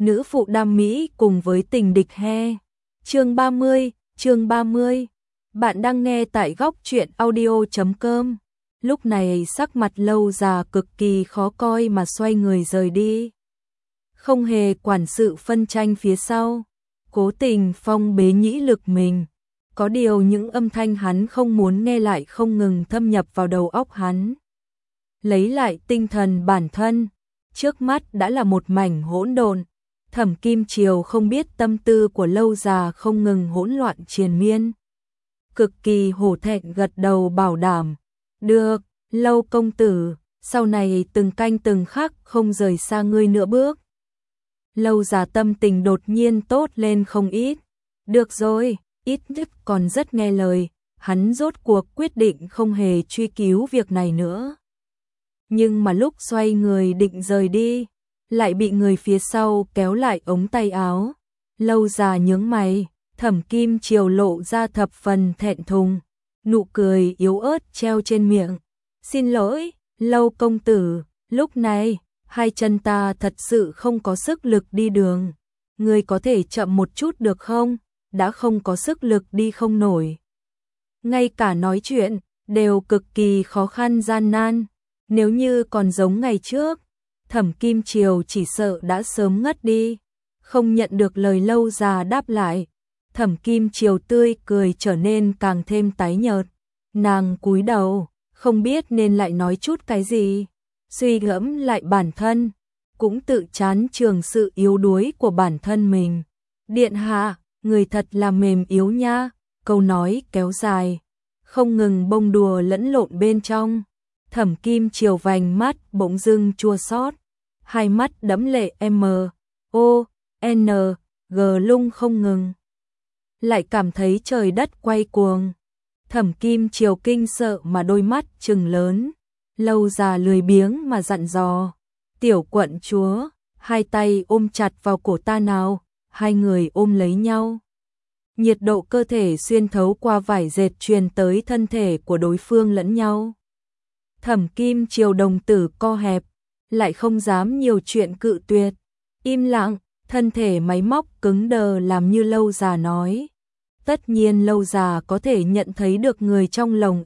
nữ phụ đam mỹ cùng với tình địch he. Chương 30. Bạn đang nghe tại góc truyện audio.com. Lúc này sắc mặt Lâu Già cực kỳ khó coi mà xoay người rời đi. Không hề quản sự phân tranh phía sau, cố tình phong bế nhĩ lực mình. Có điều những âm thanh hắn không muốn nghe lại không ngừng thâm nhập vào đầu óc hắn. Lấy lại tinh thần bản thân, trước mắt đã là một mảnh hỗn độn. Thẩm Kim Triều không biết tâm tư của Lâu Già không ngừng hỗn loạn triền miên. Cực kỳ hổ thẹn gật đầu bảo đảm. Được, Lâu công tử, sau này từng canh từng khắc không rời xa ngươi nữa bước. Lâu Già tâm tình đột nhiên tốt lên không ít. Được rồi, ít nhất còn rất nghe lời, hắn rốt cuộc quyết định không hề truy cứu việc này nữa. Nhưng mà lúc xoay người định rời đi, lại bị người phía sau kéo lại ống tay áo. Lâu Già nhướng mày, Thẩm Kim Triều lộ ra thập phần thẹn thùng, nụ cười yếu ớt treo trên miệng. Xin lỗi, Lâu công tử, lúc này, hai chân ta thật sự không có sức lực đi đường. Ngươi có thể chậm một chút được không? Đã không có sức lực đi không nổi. Ngay cả nói chuyện, đều cực kỳ khó khăn gian nan. Nếu như còn giống ngày trước, Thẩm Kim Triều chỉ sợ đã sớm ngất đi. Không nhận được lời Lâu Già đáp lại, Thẩm Kim Triều tươi cười trở nên càng thêm tái nhợt. Nàng cúi đầu, không biết nên lại nói chút cái gì. Suy gẫm lại bản thân, cũng tự chán trường sự yếu đuối của bản thân mình. Điện hạ, người thật là mềm yếu nha. Câu nói kéo dài, không ngừng bông đùa lẫn lộn bên trong. Thẩm Kim Triều vành mắt bỗng dưng chua xót, hai mắt đẫm lệ M.O.N.G lung không ngừng. Lại cảm thấy trời đất quay cuồng. Thẩm Kim Triều kinh sợ mà đôi mắt trừng lớn. Lâu Già lười biếng mà dặn dò. Tiểu quận chúa, hai tay ôm chặt vào cổ ta nào. Hai người ôm lấy nhau. Nhiệt độ cơ thể xuyên thấu qua vải dệt truyền tới thân thể của đối phương lẫn nhau. Thẩm Kim Triều đồng tử co hẹp, lại không dám nhiều chuyện cự tuyệt. Im lặng, thân thể máy móc cứng đờ làm như Lâu Già nói. Tất nhiên Lâu Già có thể nhận thấy được người trong lồng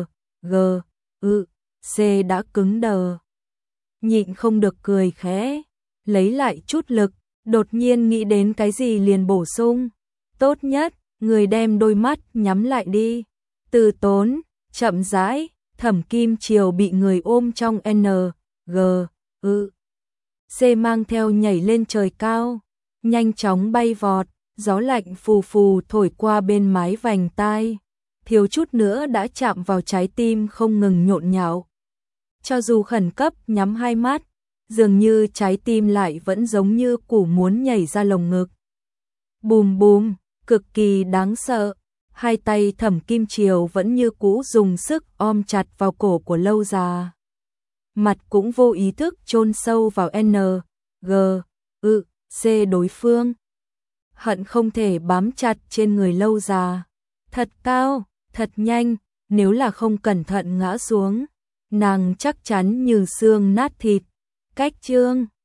N.G.C đã cứng đờ. Nhịn không được cười khẽ, lấy lại chút lực, đột nhiên nghĩ đến cái gì liền bổ sung. Tốt nhất, người đem đôi mắt nhắm lại đi. Từ tốn, chậm rãi, Thẩm Kim Triều bị người ôm trong N.G.C mang theo nhảy lên trời cao, nhanh chóng bay vọt, gió lạnh phù phù thổi qua bên mái vành tai, thiếu chút nữa đã chạm vào trái tim không ngừng nhộn nhạo. Cho dù khẩn cấp nhắm hai mắt, dường như trái tim lại vẫn giống như củ muốn nhảy ra lồng ngực. Bùm bùm, cực kỳ đáng sợ. Hai tay Thẩm Kim Triều vẫn như cũ dùng sức ôm chặt vào cổ của Lâu Già. Mặt cũng vô ý thức chôn sâu vào N.G.C đối phương. Hận không thể bám chặt trên người Lâu Già. Thật cao, thật nhanh, nếu là không cẩn thận ngã xuống, nàng chắc chắn như xương nát thịt. Cách chương